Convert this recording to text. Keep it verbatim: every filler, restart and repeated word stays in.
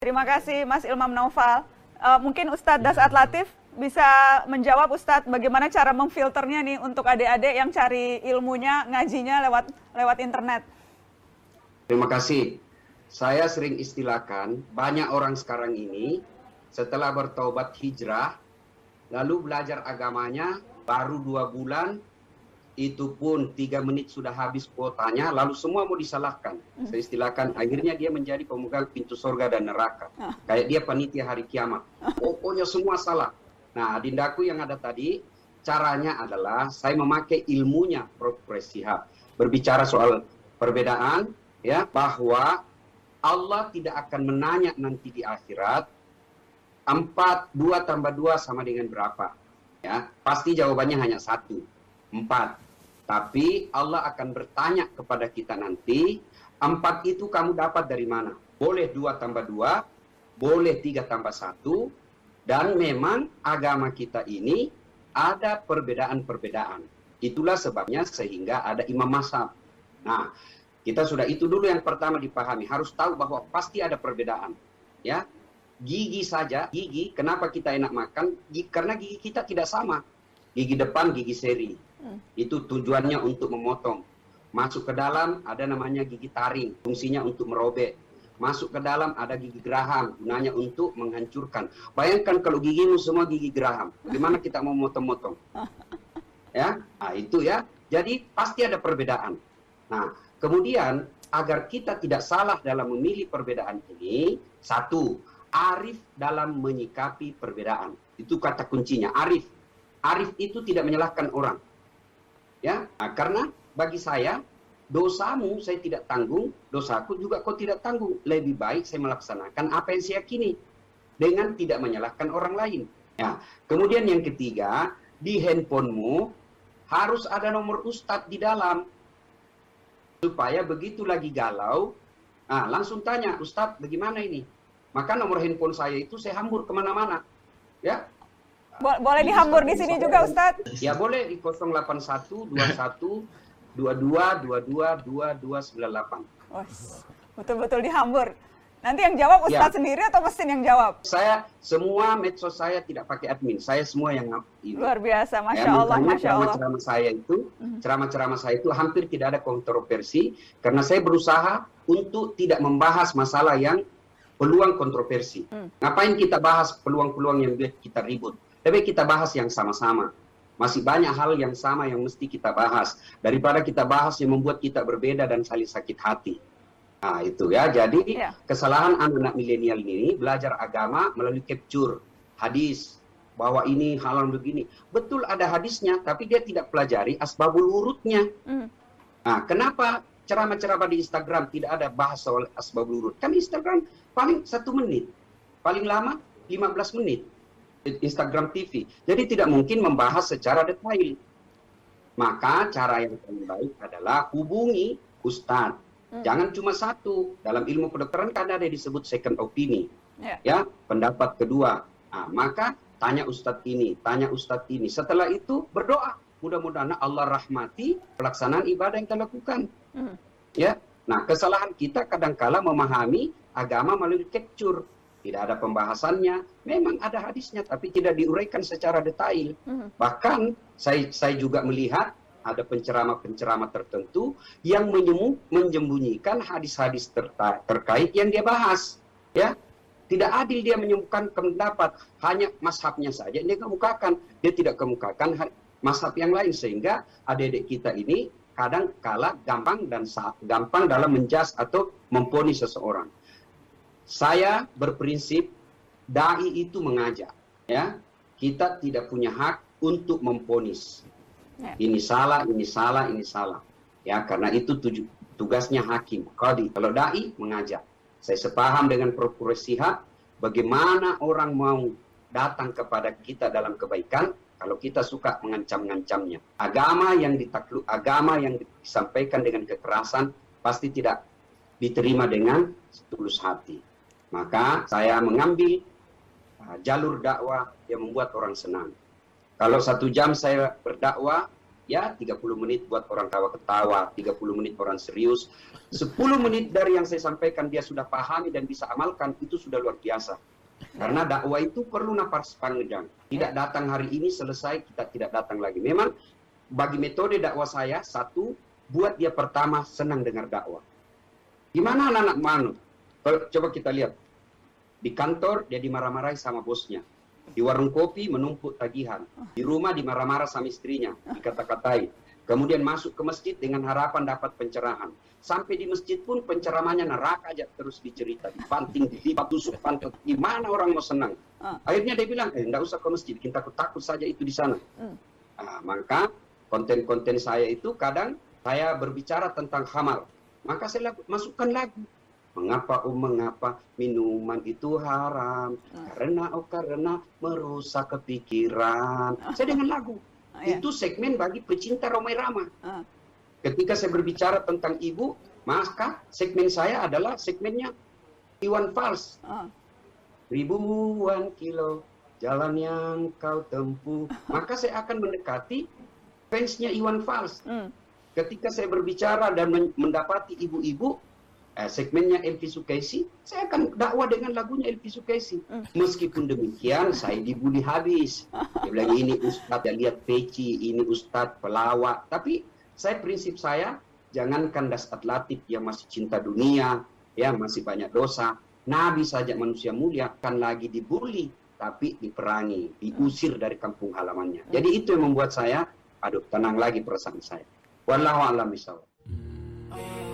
Terima kasih Mas Ilmam Naufal. Uh, mungkin Ustadz Dasat Latif bisa menjawab Ustadz bagaimana cara memfilternya nih untuk adik-adik yang cari ilmunya, ngajinya lewat lewat internet. Terima kasih. Saya sering istilahkan banyak orang sekarang ini setelah bertaubat hijrah lalu belajar agamanya baru dua bulan, itu pun tiga menit sudah habis kuotanya, lalu semua mau disalahkan. Saya istilahkan, akhirnya dia menjadi pemegang pintu surga dan neraka. Kayak dia panitia hari kiamat. Pokoknya semua salah. Nah, adindaku yang ada tadi, caranya adalah saya memakai ilmunya Profesor Shihab. Berbicara soal perbedaan, ya, bahwa Allah tidak akan menanya nanti di akhirat, empat, dua tambah dua sama dengan berapa? Ya, pasti jawabannya hanya satu. Empat. Tapi Allah akan bertanya kepada kita nanti, empat itu kamu dapat dari mana? Boleh dua tambah dua, boleh tiga tambah satu, dan memang agama kita ini ada perbedaan-perbedaan. Itulah sebabnya sehingga ada imam mazhab. Nah, kita sudah itu dulu yang pertama dipahami. Harus tahu bahwa pasti ada perbedaan. Ya, gigi saja, gigi, kenapa kita enak makan? Gigi, karena gigi kita tidak sama. Gigi depan, gigi seri. Itu tujuannya untuk memotong. Masuk ke dalam ada namanya gigi taring, fungsinya untuk merobek. Masuk ke dalam ada gigi geraham, gunanya untuk menghancurkan. Bayangkan kalau gigimu semua gigi geraham, bagaimana kita mau motong-motong? Ya, nah itu ya. Jadi pasti ada perbedaan. Nah, kemudian agar kita tidak salah dalam memilih perbedaan ini, satu, arif dalam menyikapi perbedaan. Itu kata kuncinya, arif. Arif itu tidak menyalahkan orang. Ya, nah, karena bagi saya dosamu saya tidak tanggung, dosaku juga kau tidak tanggung. Lebih baik saya melaksanakan apa yang saya yakini dengan tidak menyalahkan orang lain. Ya, kemudian yang ketiga, di handphonemu harus ada nomor ustadz di dalam supaya begitu lagi galau, nah, langsung tanya ustadz bagaimana ini. Maka nomor handphone saya itu saya hambur kemana-mana. Ya. Boleh dihambur di sini juga, Ustadz? Ya, boleh di nol delapan satu dua satu dua dua dua dua dua dua sembilan delapan. Oh, betul-betul dihambur. Nanti yang jawab Ustadz ya sendiri atau mesin yang jawab? Saya, semua medsos saya tidak pakai admin. Saya semua yang ini. Luar biasa, Masya ya, Allah, Masya Allah. Ceramah-ceramah saya itu, ceramah-ceramah saya itu hampir tidak ada kontroversi, karena saya berusaha untuk tidak membahas masalah yang peluang kontroversi. Hmm. Ngapain kita bahas peluang-peluang yang kita ribut? Tapi kita bahas yang sama-sama. Masih banyak hal yang sama yang mesti kita bahas. Daripada kita bahas yang membuat kita berbeda dan saling sakit hati. Nah itu ya. Jadi ya, kesalahan anak-anak milenial ini belajar agama melalui capture hadis. Bahwa ini halal begini. Betul ada hadisnya, tapi dia tidak pelajari asbabul wurudnya. Hmm. Nah kenapa ceramah-ceramah di Instagram tidak ada bahas soal asbabul wurud? Kan Instagram paling satu menit. Paling lama lima belas menit. Instagram T V. Jadi tidak mungkin membahas secara detail. Maka cara yang paling baik adalah hubungi ustadz. Hmm. Jangan cuma satu. Dalam ilmu kedokteran kan ada yang disebut second opinion. Yeah. Ya, pendapat kedua. Nah, maka tanya ustadz ini, tanya ustadz ini. Setelah itu berdoa. Mudah-mudahan Allah rahmati pelaksanaan ibadah yang kita lakukan. Hmm. Ya. Nah, kesalahan kita kadangkala memahami agama melalui capture. Tidak ada pembahasannya, memang ada hadisnya, tapi tidak diuraikan secara detail. Hmm. Bahkan saya, saya juga melihat ada penceramah-penceramah tertentu yang menyemu, menyembunyikan hadis-hadis ter, terkait yang dia bahas. Ya, tidak adil dia menyebutkan pendapat, hanya mazhabnya saja dia kemukakan, dia tidak kemukakan mazhab yang lain, sehingga adik-adik kita ini kadang kala gampang dan gampang dalam menjas atau memponis seseorang. Saya berprinsip dai itu mengajak, ya. Kita tidak punya hak untuk memponis. Ya. Ini salah, ini salah, ini salah. Ya, karena itu tuju, tugasnya hakim, qadhi. Kalau dai mengajak. Saya sepaham dengan Profesor Shihab, bagaimana orang mau datang kepada kita dalam kebaikan kalau kita suka mengancam-ngancamnya. Agama yang ditakluk, agama yang disampaikan dengan kekerasan pasti tidak diterima dengan tulus hati. Maka saya mengambil uh, jalur dakwah yang membuat orang senang. Kalau satu jam saya berdakwah, Ya, tiga puluh menit buat orang tawa-ketawa, tiga puluh menit orang serius, sepuluh menit dari yang saya sampaikan dia sudah pahami dan bisa amalkan, itu sudah luar biasa. Karena dakwah itu perlu nafas panjang. Tidak datang hari ini selesai, kita tidak datang lagi. Memang bagi metode dakwah saya, satu, buat dia pertama senang dengar dakwah. Gimana anak-anak Manut? Coba kita lihat. Di kantor dia dimarah-marahi sama bosnya. Di warung kopi menumpuk tagihan. Di rumah dimarah-marah sama istrinya, dikata-katai. Kemudian masuk ke masjid dengan harapan dapat pencerahan. Sampai di masjid pun penceramahnya neraka aja terus dicerita. Dibanting, dilipat, tusuk pantat. Gimana orang mau senang? Akhirnya dia bilang, eh enggak usah ke masjid, kita takut saja itu di sana. Nah, maka konten-konten saya itu kadang saya berbicara tentang hamal. Maka saya masukkan lagu. Mengapa oh mengapa minuman itu haram? Uh. Karena oh karena merusak kepikiran. Uh. Saya dengan lagu. Uh, yeah. Itu segmen bagi pecinta Rhoma Irama. Uh. Ketika saya berbicara tentang ibu, maka segmen saya adalah segmennya Iwan Fals. Uh. Ribuan kilo jalan yang kau tempuh. Maka saya akan mendekati fansnya Iwan Fals. Uh. Ketika saya berbicara dan mendapati ibu-ibu, Eh, segmennya Elvi Sukaisi, saya akan dakwah dengan lagunya Elvi Sukaisi. Mm. Meskipun demikian, saya dibully habis. Dia bilang, ini Ustadz, ya lihat peci, ini Ustadz pelawak. Tapi saya prinsip saya, jangankan Dasat Latif yang masih cinta dunia, ya masih banyak dosa. Nabi saja manusia mulia, kan lagi dibully, tapi diperangi, diusir dari kampung halamannya. Mm. Jadi itu yang membuat saya, aduh tenang lagi perasaan saya. Wallahu a'lam bishawab.